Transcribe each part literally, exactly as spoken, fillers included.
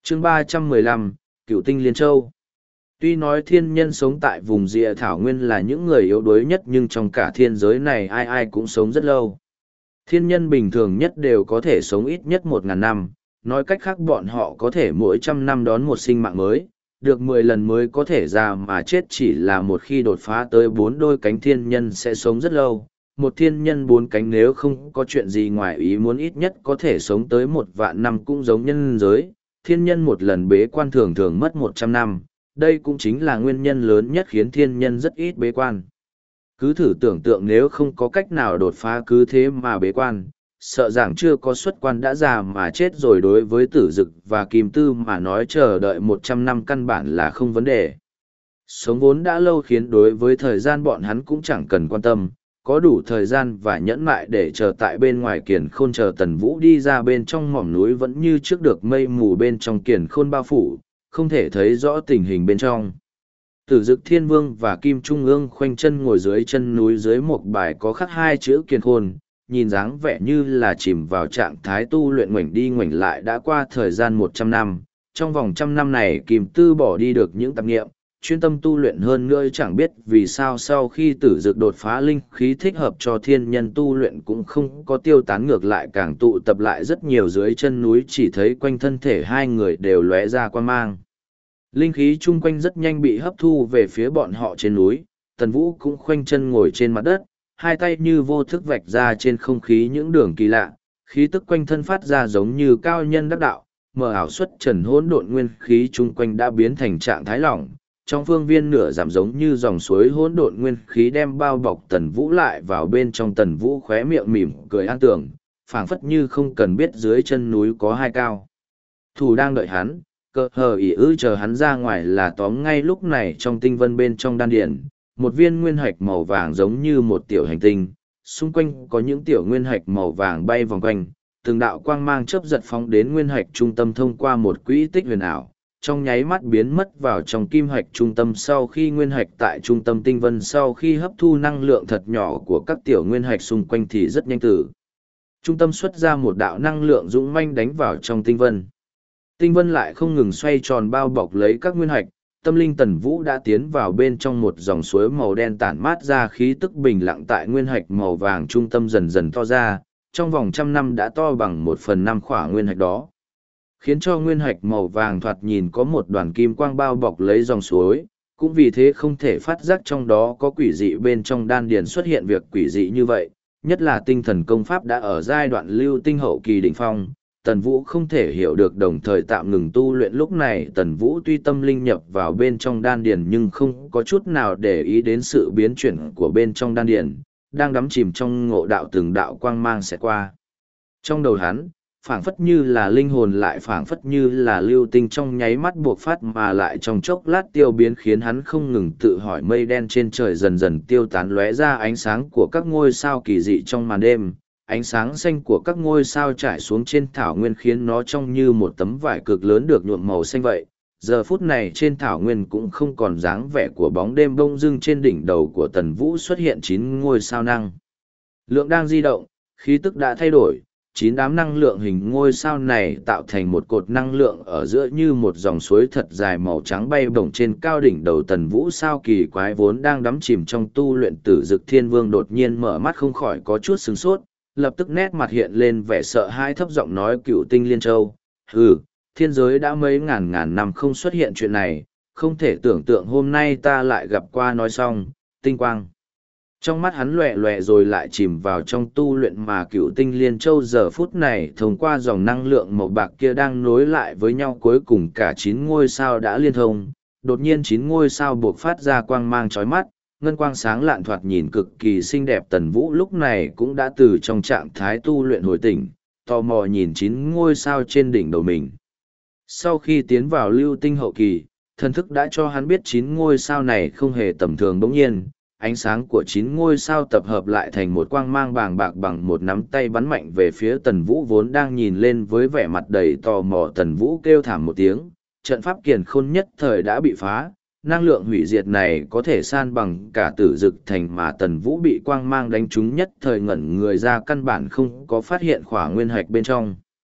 chương ba trăm mười lăm, Cửu tinh Liên Châu. Tuy nói thiên nhân sống tại vùng rìa thảo nguyên là những người yếu đuối nhất, nhưng trong cả thiên giới này ai ai cũng sống rất lâu. Thiên nhân bình thường nhất đều có thể sống ít nhất một ngàn năm, nói cách khác bọn họ có thể mỗi trăm năm đón một sinh mạng mới, được mười lần mới có thể ra mà chết, chỉ là một khi đột phá tới bốn đôi cánh thiên nhân sẽ sống rất lâu. Một thiên nhân bốn cánh nếu không có chuyện gì ngoài ý muốn ít nhất có thể sống tới một vạn năm, cũng giống nhân giới. Thiên nhân một lần bế quan thường thường mất một trăm năm, đây cũng chính là nguyên nhân lớn nhất khiến thiên nhân rất ít bế quan. Cứ thử tưởng tượng nếu không có cách nào đột phá cứ thế mà bế quan, sợ rằng chưa có xuất quan đã già mà chết rồi. Đối với Tử Dực và Kim Tư mà nói chờ đợi một trăm năm căn bản là không vấn đề. Sống vốn đã lâu khiến đối với thời gian bọn hắn cũng chẳng cần quan tâm, có đủ thời gian và nhẫn nại để chờ tại bên ngoài Kiền Khôn, chờ Tần Vũ đi ra bên trong mỏm núi vẫn như trước được mây mù bên trong Kiền Khôn bao phủ, không thể thấy rõ tình hình bên trong. Tử Dực Thiên Vương và Kim Trung ương khoanh chân ngồi dưới chân núi dưới một bài có khắc hai chữ Kiền Khôn, nhìn dáng vẻ như là chìm vào trạng thái tu luyện, ngoảnh đi ngoảnh lại. Đã qua thời gian một trăm năm, trong vòng trăm năm này Kim Tư bỏ đi được những tạp niệm, chuyên tâm tu luyện hơn nữa. Chẳng biết vì sao sau khi Tử Dực đột phá linh khí thích hợp cho thiên nhân tu luyện cũng không có tiêu tán, ngược lại càng tụ tập lại rất nhiều dưới chân núi, chỉ thấy quanh thân thể hai người đều lóe ra quang mang. Linh khí chung quanh rất nhanh bị hấp thu về phía bọn họ trên núi. Tần Vũ cũng khoanh chân ngồi trên mặt đất, hai tay như vô thức vạch ra trên không khí những đường kỳ lạ, khí tức quanh thân phát ra giống như cao nhân đắc đạo, mờ ảo xuất trần hỗn độn nguyên khí chung quanh đã biến thành trạng thái lỏng. Trong phương viên nửa giảm giống như dòng suối hỗn độn nguyên khí đem bao bọc Tần Vũ lại vào bên trong. Tần Vũ khóe miệng mỉm cười an tưởng, phảng phất như không cần biết dưới chân núi có hai cao thủ đang đợi hắn, cơ hờ ỉ ư chờ hắn ra ngoài là tóm. Ngay lúc này trong tinh vân bên trong đan điển, một viên nguyên hạch màu vàng giống như một tiểu hành tinh, xung quanh có những tiểu nguyên hạch màu vàng bay vòng quanh, từng đạo quang mang chớp giật phóng đến nguyên hạch trung tâm, thông qua một quỹ tích huyền ảo, trong nháy mắt biến mất vào trong kim hạch trung tâm. Sau khi nguyên hạch tại trung tâm tinh vân sau khi hấp thu năng lượng thật nhỏ của các tiểu nguyên hạch xung quanh thì rất nhanh từ trung tâm xuất ra một đạo năng lượng dũng manh đánh vào trong tinh vân. Tinh vân lại không ngừng xoay tròn bao bọc lấy các nguyên hạch. Tâm linh Tần Vũ đã tiến vào bên trong một dòng suối màu đen tản mát ra khí tức bình lặng tại nguyên hạch màu vàng trung tâm dần dần to ra, trong vòng trăm năm đã to bằng một phần năm khỏa nguyên hạch đó, khiến cho nguyên hạch màu vàng thoạt nhìn có một đoàn kim quang bao bọc lấy dòng suối. Cũng vì thế không thể phát giác trong đó có quỷ dị. Bên trong đan điền xuất hiện việc quỷ dị như vậy, nhất là tinh thần công pháp đã ở giai đoạn lưu tinh hậu kỳ đỉnh phong, Tần Vũ không thể hiểu được, đồng thời tạm ngừng tu luyện. Lúc này Tần Vũ tuy tâm linh nhập vào bên trong đan điền nhưng không có chút nào để ý đến sự biến chuyển của bên trong đan điền, đang đắm chìm trong ngộ đạo, từng đạo quang mang sẽ qua trong đầu hắn, phảng phất như là linh hồn, lại phảng phất như là lưu tinh, trong nháy mắt buộc phát mà lại trong chốc lát tiêu biến, khiến hắn không ngừng tự hỏi. Mây đen trên trời dần dần tiêu tán, lóe ra ánh sáng của các ngôi sao kỳ dị trong màn đêm. Ánh sáng xanh của các ngôi sao trải xuống trên thảo nguyên khiến nó trông như một tấm vải cực lớn được nhuộm màu xanh vậy. Giờ phút này trên thảo nguyên cũng không còn dáng vẻ của bóng đêm. Bông dưng trên đỉnh đầu của Tần Vũ xuất hiện chín ngôi sao năng lượng đang di động, khí tức đã thay đổi. Chín đám năng lượng hình ngôi sao này tạo thành một cột năng lượng ở giữa như một dòng suối thật dài màu trắng bay bổng trên cao đỉnh đầu Tần Vũ. Sao kỳ quái, vốn đang đắm chìm trong tu luyện Tử Dực Thiên Vương đột nhiên mở mắt, không khỏi có chút sửng sốt, lập tức nét mặt hiện lên vẻ sợ hãi, thấp giọng nói: Cửu tinh Liên Châu. Hừ, thiên giới đã mấy ngàn ngàn năm không xuất hiện chuyện này, không thể tưởng tượng hôm nay ta lại gặp qua. Nói xong, tinh quang trong mắt hắn lòe lòe rồi lại chìm vào trong tu luyện, mà Cửu tinh Liên Châu giờ phút này thông qua dòng năng lượng màu bạc kia đang nối lại với nhau, cuối cùng cả chín ngôi sao đã liên thông. Đột nhiên chín ngôi sao buộc phát ra quang mang chói mắt, ngân quang sáng lạn thoạt nhìn cực kỳ xinh đẹp. Tần Vũ lúc này cũng đã từ trong trạng thái tu luyện hồi tỉnh, tò mò nhìn chín ngôi sao trên đỉnh đầu mình. Sau khi tiến vào lưu tinh hậu kỳ, thần thức đã cho hắn biết chín ngôi sao này không hề tầm thường. Bỗng nhiên, ánh sáng của chín ngôi sao tập hợp lại thành một quang mang bàng bạc bằng một nắm tay bắn mạnh về phía Tần Vũ vốn đang nhìn lên với vẻ mặt đầy tò mò. Tần Vũ kêu thảm một tiếng, trận pháp Kiền Khôn nhất thời đã bị phá. Năng lượng hủy diệt này có thể san bằng cả Tử Dực thành, mà Tần Vũ bị quang mang đánh trúng nhất thời ngẩn người ra, căn bản không có phát hiện khỏa nguyên hạch bên trong.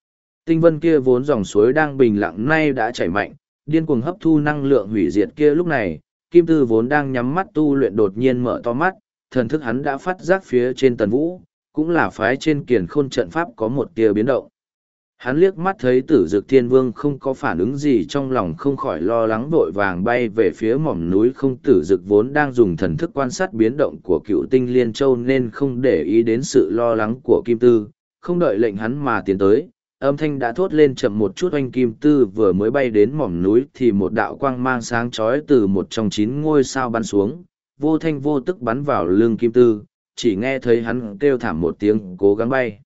Tinh vân kia vốn dòng suối đang bình lặng nay đã chảy mạnh, điên cuồng hấp thu năng lượng hủy diệt kia lúc này, Kim Tư vốn đang nhắm mắt tu luyện đột nhiên mở to mắt, thần thức hắn đã phát giác phía trên Tần Vũ, cũng là phái trên Kiền Khôn trận pháp có một tia biến động. Hắn liếc mắt thấy Tử Dực Thiên Vương không có phản ứng gì, trong lòng không khỏi lo lắng, vội vàng bay về phía mỏm núi. Không, Tử Dực vốn đang dùng thần thức quan sát biến động của Cựu Tinh Liên Châu nên không để ý đến sự lo lắng của Kim Tư, không đợi lệnh hắn mà tiến tới. Âm thanh đã thốt lên chậm một chút. Oanh, Kim Tư vừa mới bay đến mỏm núi thì một đạo quang mang sáng chói từ một trong chín ngôi sao bắn xuống, vô thanh vô tức bắn vào lưng Kim Tư, chỉ nghe thấy hắn kêu thảm một tiếng, cố gắng bay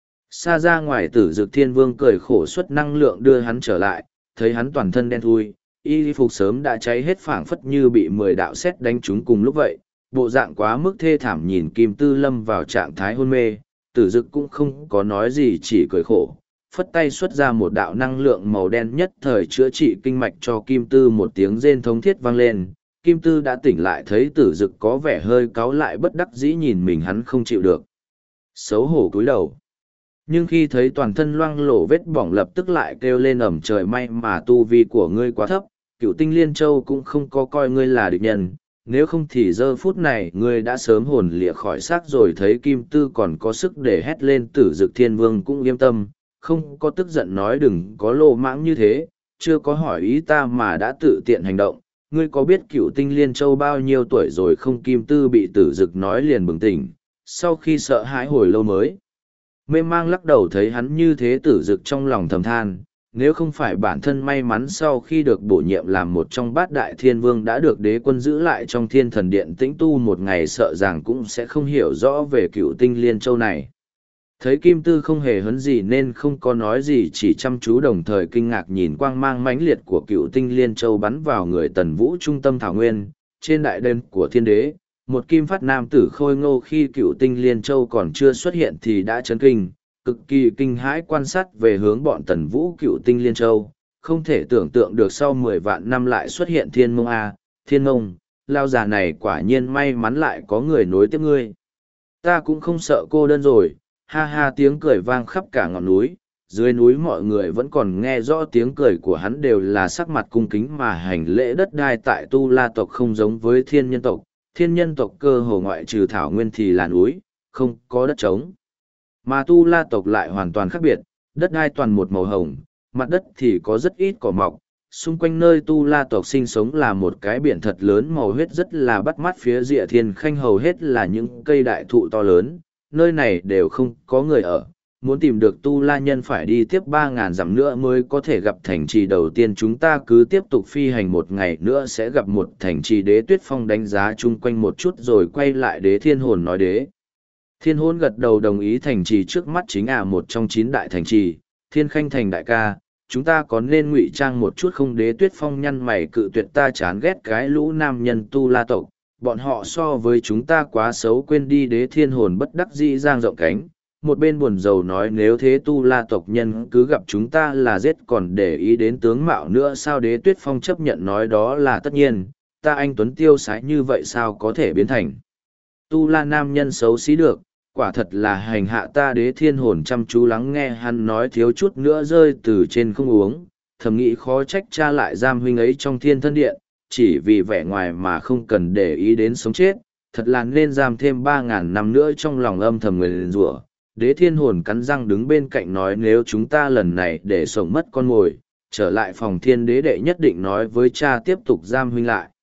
xa ra ngoài. Tử Dực Thiên Vương cười khổ xuất năng lượng đưa hắn trở lại, thấy hắn toàn thân đen thui, y phục sớm đã cháy hết, phảng phất như bị mười đạo sét đánh trúng cùng lúc vậy, bộ dạng quá mức thê thảm. Nhìn Kim Tư lâm vào trạng thái hôn mê, Tử Dực cũng không có nói gì, chỉ cười khổ, phất tay xuất ra một đạo năng lượng màu đen, nhất thời chữa trị kinh mạch cho Kim Tư. Một tiếng rên thống thiết vang lên, Kim Tư đã tỉnh lại, thấy Tử Dực có vẻ hơi cáu lại, bất đắc dĩ nhìn mình, hắn không chịu được, xấu hổ cúi đầu. Nhưng khi thấy toàn thân loang lổ vết bỏng, lập tức lại kêu lên ầm trời, may mà tu vi của ngươi quá thấp, Cựu Tinh Liên Châu cũng không có coi ngươi là địch nhân, nếu không thì giờ phút này ngươi đã sớm hồn lìa khỏi xác rồi. Thấy Kim Tư còn có sức để hét lên, Tử Dực Thiên Vương cũng yên tâm, không có tức giận nói đừng có lô mãng như thế, chưa có hỏi ý ta mà đã tự tiện hành động. Ngươi có biết Cựu Tinh Liên Châu bao nhiêu tuổi rồi không? Kim Tư bị Tử Dực nói liền bừng tỉnh, sau khi sợ hãi hồi lâu mới mê mang lắc đầu. Thấy hắn như thế, Tử Dực trong lòng thầm than, nếu không phải bản thân may mắn sau khi được bổ nhiệm làm một trong bát đại thiên vương đã được đế quân giữ lại trong Thiên Thần Điện tĩnh tu một ngày, sợ rằng cũng sẽ không hiểu rõ về Cựu Tinh Liên Châu này. Thấy Kim Tư không hề hấn gì nên không có nói gì, chỉ chăm chú đồng thời kinh ngạc nhìn quang mang mãnh liệt của Cựu Tinh Liên Châu bắn vào người Tần Vũ trung tâm thảo nguyên. Trên đại đền của thiên đế, một kim phát nam tử khôi ngô khi Cựu Tinh Liên Châu còn chưa xuất hiện thì đã chấn kinh, cực kỳ kinh hãi quan sát về hướng bọn Tần Vũ. Cựu Tinh Liên Châu, không thể tưởng tượng được sau mười vạn năm lại xuất hiện. Thiên Mông a, Thiên Mông, lao già này quả nhiên may mắn lại có người nối tiếp ngươi. Ta cũng không sợ cô đơn rồi. Ha ha, tiếng cười vang khắp cả ngọn núi, dưới núi mọi người vẫn còn nghe rõ tiếng cười của hắn, đều là sắc mặt cung kính mà hành lễ. Đất đai tại Tu La tộc không giống với thiên nhân tộc, thiên nhân tộc cơ hồ ngoại trừ thảo nguyên thì là núi, không có đất trống. Mà Tu La tộc lại hoàn toàn khác biệt, đất đai toàn một màu hồng, mặt đất thì có rất ít cỏ mọc. Xung quanh nơi Tu La tộc sinh sống là một cái biển thật lớn màu huyết rất là bắt mắt, phía rìa thiên khanh hầu hết là những cây đại thụ to lớn, nơi này đều không có người ở. Muốn tìm được Tu La nhân phải đi tiếp ba ngàn dặm nữa mới có thể gặp thành trì đầu tiên. Chúng ta cứ tiếp tục phi hành một ngày nữa sẽ gặp một thành trì. Đế Tuyết Phong đánh giá chung quanh một chút rồi quay lại Đế Thiên Hồn nói. Đế Thiên Hồn gật đầu đồng ý. Thành trì trước mắt chính là một trong chín đại thành trì. Thiên Khanh thành đại ca, chúng ta có nên ngụy trang một chút không? Đế Tuyết Phong nhăn mày cự tuyệt, ta chán ghét cái lũ nam nhân Tu La tộc, bọn họ so với chúng ta quá xấu, quên đi. Đế Thiên Hồn bất đắc dĩ giang rộng cánh, một bên buồn rầu nói, nếu thế Tu La tộc nhân cứ gặp chúng ta là giết, còn để ý đến tướng mạo nữa sao? Đế Tuyết Phong chấp nhận nói, đó là tất nhiên, ta anh tuấn tiêu sái như vậy sao có thể biến thành Tu La nam nhân xấu xí được, quả thật là hành hạ ta. Đế Thiên Hồn chăm chú lắng nghe hắn nói, thiếu chút nữa rơi từ trên không uống, thầm nghĩ khó trách cha lại giam huynh ấy trong Thiên Thân Điện, chỉ vì vẻ ngoài mà không cần để ý đến sống chết, thật là nên giam thêm ba ngàn năm nữa. Trong lòng âm thầm người liền rủa. Đế Thiên Hồn cắn răng đứng bên cạnh nói, nếu chúng ta lần này để sống mất con mồi, trở lại phòng thiên đế đệ nhất định nói với cha tiếp tục giam huynh lại.